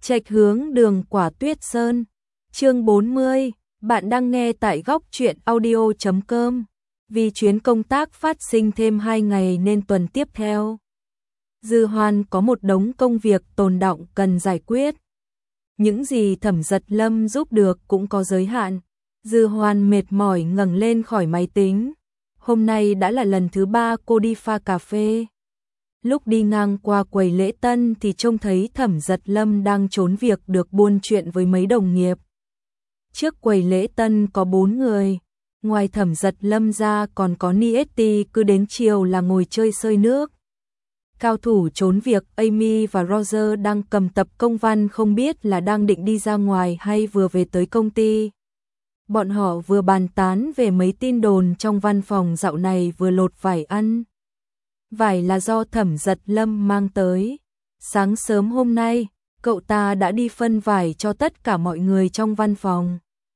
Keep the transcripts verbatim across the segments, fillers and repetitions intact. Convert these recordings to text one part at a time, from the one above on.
Trạch hướng đường Quả Tuyết Sơn. Chương bốn mươi, bạn đang nghe tại góc truyện audio chấm com. Vì chuyến công tác phát sinh thêm hai ngày nên tuần tiếp theo, Dư Hoan có một đống công việc tồn đọng cần giải quyết. Những gì Thẩm Giật Lâm giúp được cũng có giới hạn. Dư Hoan mệt mỏi ngẩng lên khỏi máy tính. Hôm nay đã là lần thứ ba cô đi pha cà phê. Lúc đi ngang qua quầy lễ tân thì trông thấy Thẩm Giật Lâm đang trốn việc được buôn chuyện với mấy đồng nghiệp. Trước quầy lễ tân có bốn người, ngoài Thẩm Giật Lâm ra còn có Nieti, cứ đến chiều là ngồi chơi sơi nước. Cao thủ trốn việc Amy và Roger đang cầm tập công văn, không biết là đang định đi ra ngoài hay vừa về tới công ty. Bọn họ vừa bàn tán về mấy tin đồn trong văn phòng dạo này, vừa lột vải ăn. Vải là do Thẩm Giật Lâm mang tới. Sáng sớm hôm nay, cậu ta đã đi phân vải cho tất cả mọi người trong văn phòng.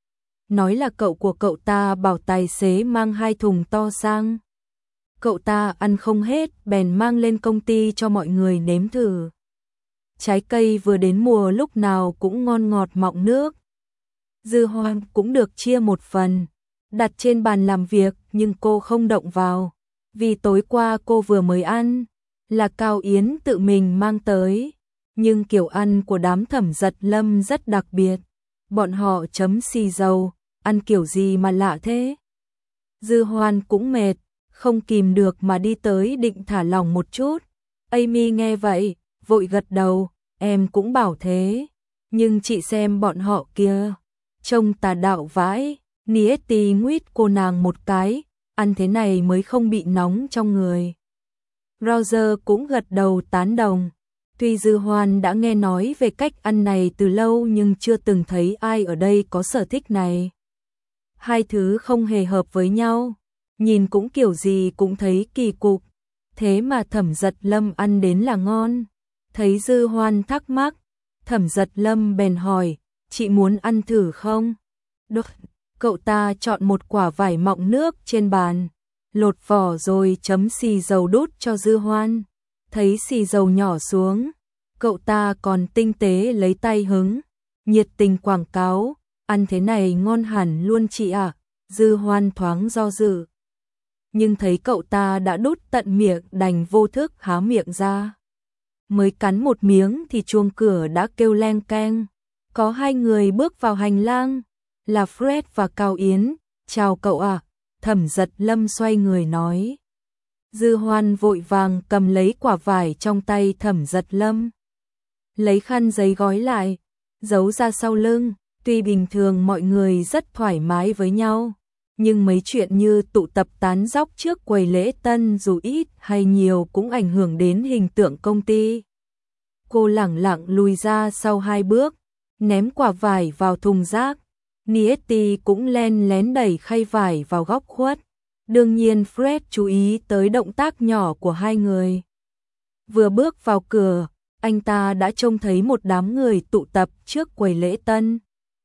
Nói là cậu của cậu ta bảo tài xế mang hai thùng to sang. Cậu ta ăn không hết bèn mang lên công ty cho mọi người nếm thử. Trái cây vừa đến mùa lúc nào cũng ngon ngọt mọng nước. Dư Hoan cũng được chia một phần, đặt trên bàn làm việc nhưng cô không động vào. Vì tối qua cô vừa mới ăn, là Cao Yến tự mình mang tới. Nhưng kiểu ăn của đám Thẩm Giật Lâm rất đặc biệt. Bọn họ chấm xì dầu, ăn kiểu gì mà lạ thế. Dư Hoan cũng mệt, không kìm được mà đi tới định thả lỏng một chút. Amy nghe vậy, vội gật đầu, em cũng bảo thế. Nhưng chị xem bọn họ kia, trông tà đạo vãi. Nieti nguyết cô nàng một cái, ăn thế này mới không bị nóng trong người. Roger cũng gật đầu tán đồng. Tuy Dư Hoan đã nghe nói về cách ăn này từ lâu nhưng chưa từng thấy ai ở đây có sở thích này. Hai thứ không hề hợp với nhau, nhìn cũng kiểu gì cũng thấy kỳ cục. Thế mà Thẩm Giật Lâm ăn đến là ngon. Thấy Dư Hoan thắc mắc, Thẩm Giật Lâm bèn hỏi, chị muốn ăn thử không? Được. Cậu ta chọn một quả vải mọng nước trên bàn, lột vỏ rồi chấm xì dầu đút cho Dư Hoan. Thấy xì dầu nhỏ xuống, cậu ta còn tinh tế lấy tay hứng, nhiệt tình quảng cáo, ăn thế này ngon hẳn luôn chị ạ. À. Dư Hoan thoáng do dự, nhưng thấy cậu ta đã đút tận miệng đành vô thức há miệng ra. Mới cắn một miếng thì chuông cửa đã kêu leng keng. Có hai người bước vào hành lang, là Fred và Cao Yến. Chào cậu ạ. À. Thẩm Giật Lâm xoay người nói. Dư Hoan vội vàng cầm lấy quả vải trong tay Thẩm Giật Lâm, lấy khăn giấy gói lại, giấu ra sau lưng. Tuy bình thường mọi người rất thoải mái với nhau, nhưng mấy chuyện như tụ tập tán dóc trước quầy lễ tân dù ít hay nhiều cũng ảnh hưởng đến hình tượng công ty. Cô lẳng lặng lùi ra sau hai bước, ném quả vải vào thùng rác. Nieti cũng len lén đẩy khay vải vào góc khuất. Đương nhiên Fred chú ý tới động tác nhỏ của hai người. Vừa bước vào cửa, anh ta đã trông thấy một đám người tụ tập trước quầy lễ tân.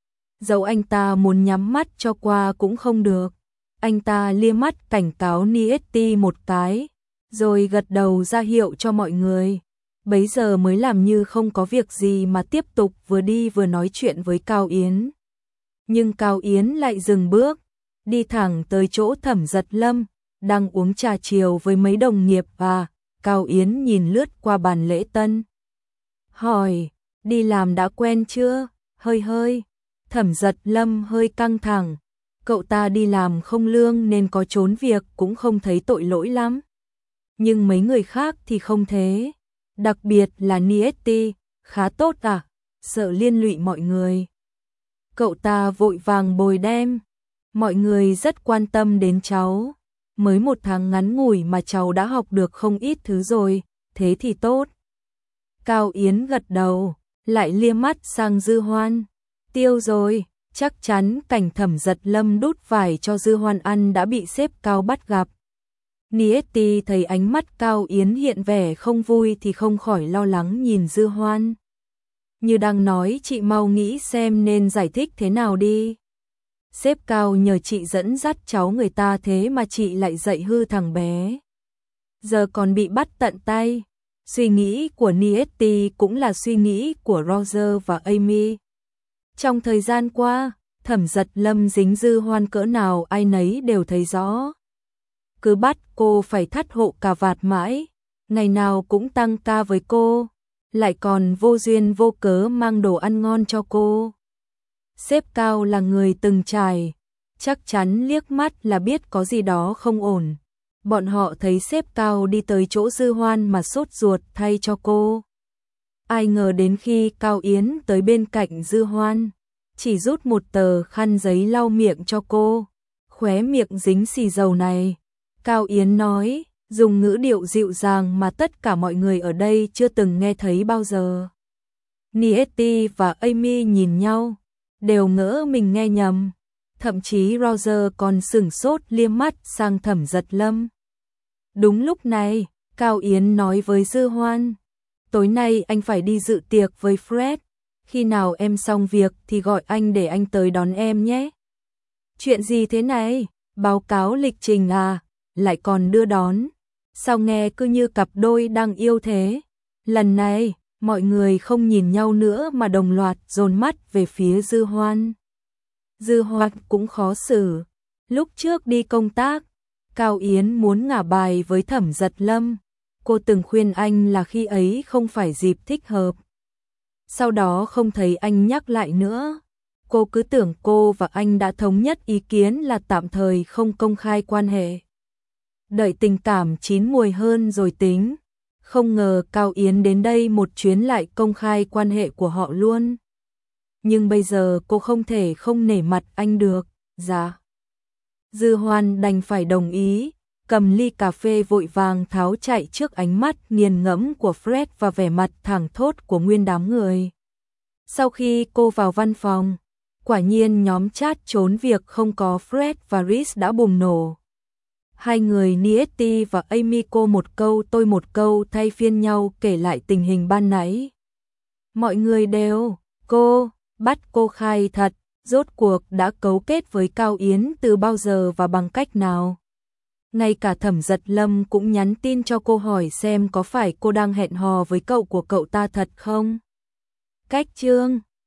Dẫu anh ta muốn nhắm mắt cho qua cũng không được. Anh ta lia mắt cảnh cáo Nieti một cái, rồi gật đầu ra hiệu cho mọi người. Bấy giờ mới làm như không có việc gì mà tiếp tục vừa đi vừa nói chuyện với Cao Yến. Nhưng Cao Yến lại dừng bước, đi thẳng tới chỗ Thẩm Giật Lâm, đang uống trà chiều với mấy đồng nghiệp. Và Cao Yến nhìn lướt qua bàn lễ tân, hỏi, đi làm đã quen chưa? Hơi hơi. Thẩm Giật Lâm hơi căng thẳng, cậu ta đi làm không lương nên có trốn việc cũng không thấy tội lỗi lắm. Nhưng mấy người khác thì không thế, đặc biệt là Nieti, khá tốt à, sợ liên lụy mọi người. Cậu ta vội vàng bồi đem, mọi người rất quan tâm đến cháu. Mới một tháng ngắn ngủi mà cháu đã học được không ít thứ rồi, thế thì tốt. Cao Yến gật đầu, lại lia mắt sang Dư Hoan. Tiêu rồi, chắc chắn cảnh Thẩm Giật Lâm đút vải cho Dư Hoan ăn đã bị sếp Cao bắt gặp. Nieti thấy ánh mắt Cao Yến hiện vẻ không vui thì không khỏi lo lắng nhìn Dư Hoan. Như đang nói chị mau nghĩ xem nên giải thích thế nào đi. Sếp Cao nhờ chị dẫn dắt cháu người ta thế mà chị lại dạy hư thằng bé. Giờ còn bị bắt tận tay. Suy nghĩ của Nietty cũng là suy nghĩ của Roger và Amy. Trong thời gian qua, Thẩm Giật Lâm dính Dư Hoan cỡ nào ai nấy đều thấy rõ. Cứ bắt cô phải thắt hộ cà vạt mãi, ngày nào cũng tăng ca với cô, lại còn vô duyên vô cớ mang đồ ăn ngon cho cô. Sếp Cao là người từng trải, chắc chắn liếc mắt là biết có gì đó không ổn. Bọn họ thấy sếp Cao đi tới chỗ Dư Hoan mà sốt ruột thay cho cô. Ai ngờ đến khi Cao Yến tới bên cạnh Dư Hoan, chỉ rút một tờ khăn giấy lau miệng cho cô. Khóe miệng dính xì dầu này, Cao Yến nói, dùng ngữ điệu dịu dàng mà tất cả mọi người ở đây chưa từng nghe thấy bao giờ. Nietty và Amy nhìn nhau, đều ngỡ mình nghe nhầm. Thậm chí Roger còn sửng sốt liếc mắt sang Thẩm Giật Lâm. Đúng lúc này, Cao Yến nói với Dư Hoan, tối nay anh phải đi dự tiệc với Fred, khi nào em xong việc thì gọi anh để anh tới đón em nhé. Chuyện gì thế này, báo cáo lịch trình à, lại còn đưa đón, sao nghe cứ như cặp đôi đang yêu thế. Lần này, mọi người không nhìn nhau nữa mà đồng loạt dồn mắt về phía Dư Hoan. Dư Hoan cũng khó xử, lúc trước đi công tác, Cao Yến muốn ngả bài với Thẩm Giật Lâm, cô từng khuyên anh là khi ấy không phải dịp thích hợp. Sau đó không thấy anh nhắc lại nữa, cô cứ tưởng cô và anh đã thống nhất ý kiến là tạm thời không công khai quan hệ. Đợi tình cảm chín mùi hơn rồi tính, không ngờ Cao Yến đến đây một chuyến lại công khai quan hệ của họ luôn. Nhưng bây giờ cô không thể không nể mặt anh được, dạ. Dư Hoan đành phải đồng ý, cầm ly cà phê vội vàng tháo chạy trước ánh mắt nghiền ngẫm của Fred và vẻ mặt thẳng thốt của nguyên đám người. Sau khi cô vào văn phòng, quả nhiên nhóm chat trốn việc không có Fred và Rhys đã bùng nổ. Hai người Nietty và Amy cô một câu tôi một câu thay phiên nhau kể lại tình hình ban nãy. Mọi người đều, cô, bắt cô khai thật, rốt cuộc đã cấu kết với Cao Yến từ bao giờ và bằng cách nào. Ngay cả Thẩm Giật Lâm cũng nhắn tin cho cô hỏi xem có phải cô đang hẹn hò với cậu của cậu ta thật không. Cách chương